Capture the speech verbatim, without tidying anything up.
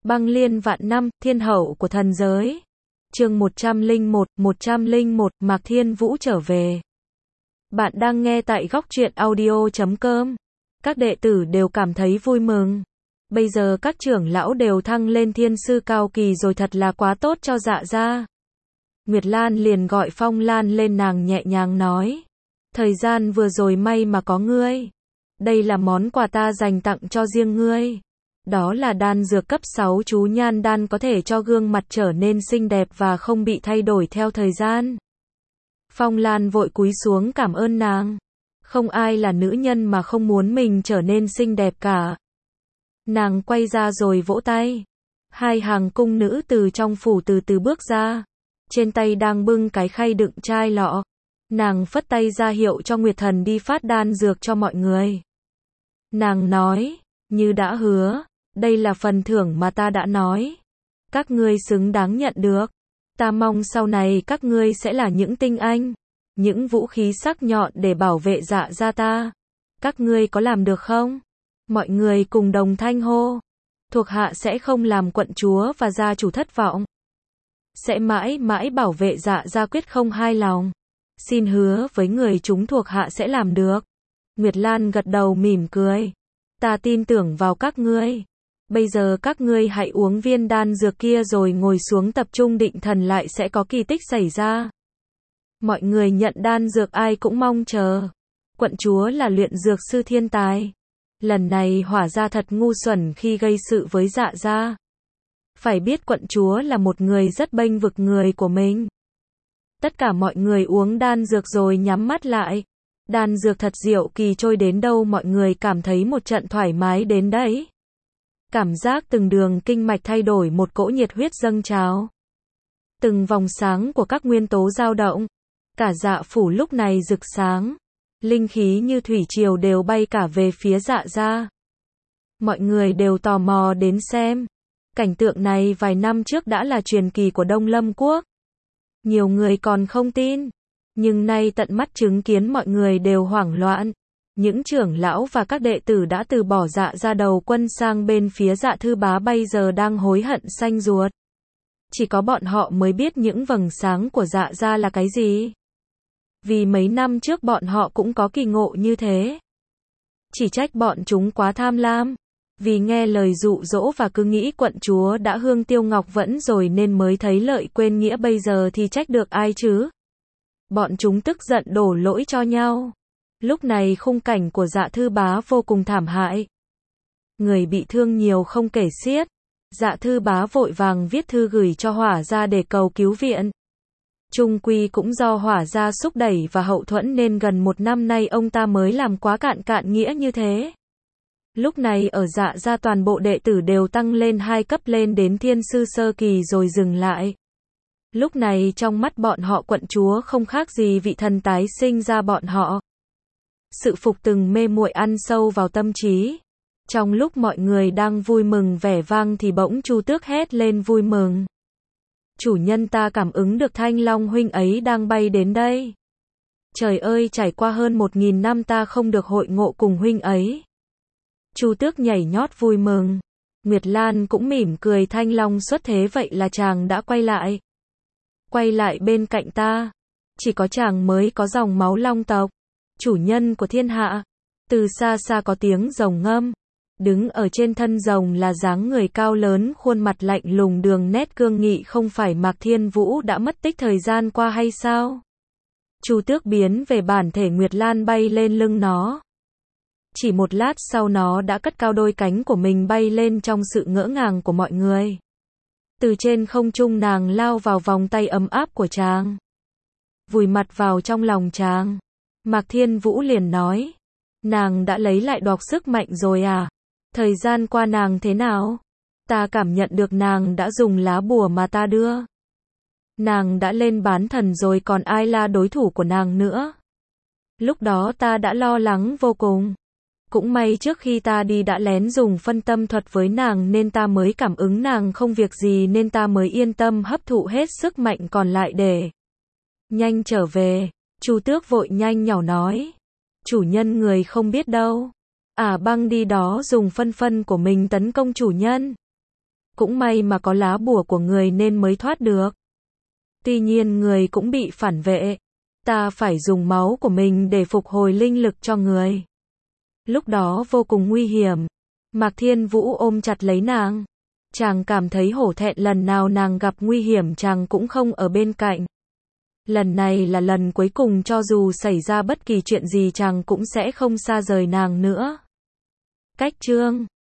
Băng liên vạn năm, thiên hậu của thần giới. Chương một trăm lẻ một, một trăm lẻ một, Mạc Thiên Vũ trở về. Bạn đang nghe tại góc truyện audio chấm com. Các đệ tử đều cảm thấy vui mừng. Bây giờ các trưởng lão đều thăng lên thiên sư cao kỳ rồi, thật là quá tốt cho Dạ gia. Nguyệt Lan liền gọi Phong Lan lên, nàng nhẹ nhàng nói. Thời gian vừa rồi may mà có ngươi. Đây là món quà ta dành tặng cho riêng ngươi. Đó là đan dược cấp sáu chú nhan đan, có thể cho gương mặt trở nên xinh đẹp và không bị thay đổi theo thời gian. Phong Lan vội cúi xuống cảm ơn nàng. Không ai là nữ nhân mà không muốn mình trở nên xinh đẹp cả. Nàng quay ra rồi vỗ tay. Hai hàng cung nữ từ trong phủ từ từ bước ra. Trên tay đang bưng cái khay đựng chai lọ. Nàng phất tay ra hiệu cho Nguyệt Thần đi phát đan dược cho mọi người. Nàng nói, như đã hứa, đây là phần thưởng mà ta đã nói. Các ngươi xứng đáng nhận được. Ta mong sau này các ngươi sẽ là những tinh anh, những vũ khí sắc nhọn để bảo vệ Dạ gia ta. Các ngươi có làm được không? Mọi người cùng đồng thanh hô. Thuộc hạ sẽ không làm quận chúa và gia chủ thất vọng. Sẽ mãi mãi bảo vệ Dạ gia, quyết không hai lòng. Xin hứa với người chúng thuộc hạ sẽ làm được. Nguyệt Lan gật đầu mỉm cười. Ta tin tưởng vào các ngươi. Bây giờ các ngươi hãy uống viên đan dược kia rồi ngồi xuống tập trung định thần, lại sẽ có kỳ tích xảy ra. Mọi người nhận đan dược ai cũng mong chờ. Quận chúa là luyện dược sư thiên tài. Lần này hỏa gia thật ngu xuẩn khi gây sự với Dạ gia. Phải biết quận chúa là một người rất bênh vực người của mình. Tất cả mọi người uống đan dược rồi nhắm mắt lại. Đan dược thật diệu kỳ, trôi đến đâu mọi người cảm thấy một trận thoải mái đến đấy. Cảm giác từng đường kinh mạch thay đổi, một cỗ nhiệt huyết dâng trào. Từng vòng sáng của các nguyên tố dao động. Cả Dạ phủ lúc này rực sáng. Linh khí như thủy triều đều bay cả về phía Dạ gia. Mọi người đều tò mò đến xem. Cảnh tượng này vài năm trước đã là truyền kỳ của Đông Lâm Quốc. Nhiều người còn không tin. Nhưng nay tận mắt chứng kiến, mọi người đều hoảng loạn. Những trưởng lão và các đệ tử đã từ bỏ Dạ gia đầu quân sang bên phía Dạ thư bá bây giờ đang hối hận xanh ruột. Chỉ có bọn họ mới biết những vầng sáng của Dạ gia là cái gì. Vì mấy năm trước bọn họ cũng có kỳ ngộ như thế. Chỉ trách bọn chúng quá tham lam. Vì nghe lời dụ dỗ và cứ nghĩ quận chúa đã hương tiêu ngọc vẫn rồi nên mới thấy lợi quên nghĩa, bây giờ thì trách được ai chứ? Bọn chúng tức giận đổ lỗi cho nhau. Lúc này khung cảnh của Dạ thư bá vô cùng thảm hại. Người bị thương nhiều không kể xiết. Dạ thư bá vội vàng viết thư gửi cho hỏa gia để cầu cứu viện. Chung quy cũng do hỏa gia xúc đẩy và hậu thuẫn nên gần một năm nay ông ta mới làm quá cạn cạn nghĩa như thế. Lúc này ở Dạ gia toàn bộ đệ tử đều tăng lên hai cấp lên đến thiên sư sơ kỳ rồi dừng lại. Lúc này trong mắt bọn họ quận chúa không khác gì vị thần tái sinh ra bọn họ. Sự phục từng mê muội ăn sâu vào tâm trí. Trong lúc mọi người đang vui mừng vẻ vang thì bỗng Chu Tước hét lên vui mừng. Chủ nhân, ta cảm ứng được Thanh Long huynh ấy đang bay đến đây. Trời ơi, trải qua hơn một nghìn năm ta không được hội ngộ cùng huynh ấy. Chu Tước nhảy nhót vui mừng. Nguyệt Lan cũng mỉm cười, Thanh Long xuất thế vậy là chàng đã quay lại. Quay lại bên cạnh ta. Chỉ có chàng mới có dòng máu long tộc. Chủ nhân của thiên hạ. Từ xa xa có tiếng rồng ngâm. Đứng ở trên thân rồng là dáng người cao lớn, khuôn mặt lạnh lùng, đường nét cương nghị, không phải Mạc Thiên Vũ đã mất tích thời gian qua hay sao? Chu Tước biến về bản thể, Nguyệt Lan bay lên lưng nó. Chỉ một lát sau nó đã cất cao đôi cánh của mình bay lên trong sự ngỡ ngàng của mọi người. Từ trên không trung nàng lao vào vòng tay ấm áp của chàng. Vùi mặt vào trong lòng chàng. Mạc Thiên Vũ liền nói. Nàng đã lấy lại đọc sức mạnh rồi à? Thời gian qua nàng thế nào? Ta cảm nhận được nàng đã dùng lá bùa mà ta đưa. Nàng đã lên bán thần rồi, còn ai là đối thủ của nàng nữa? Lúc đó ta đã lo lắng vô cùng. Cũng may trước khi ta đi đã lén dùng phân tâm thuật với nàng nên ta mới cảm ứng nàng không việc gì, nên ta mới yên tâm hấp thụ hết sức mạnh còn lại để nhanh trở về. Chu Tước vội nhanh nhỏ nói. Chủ nhân, người không biết đâu. À băng đi đó dùng phân phân của mình tấn công chủ nhân. Cũng may mà có lá bùa của người nên mới thoát được. Tuy nhiên người cũng bị phản vệ. Ta phải dùng máu của mình để phục hồi linh lực cho người. Lúc đó vô cùng nguy hiểm. Mạc Thiên Vũ ôm chặt lấy nàng. Chàng cảm thấy hổ thẹn, lần nào nàng gặp nguy hiểm chàng cũng không ở bên cạnh. Lần này là lần cuối cùng, cho dù xảy ra bất kỳ chuyện gì chàng cũng sẽ không xa rời nàng nữa. Cách chương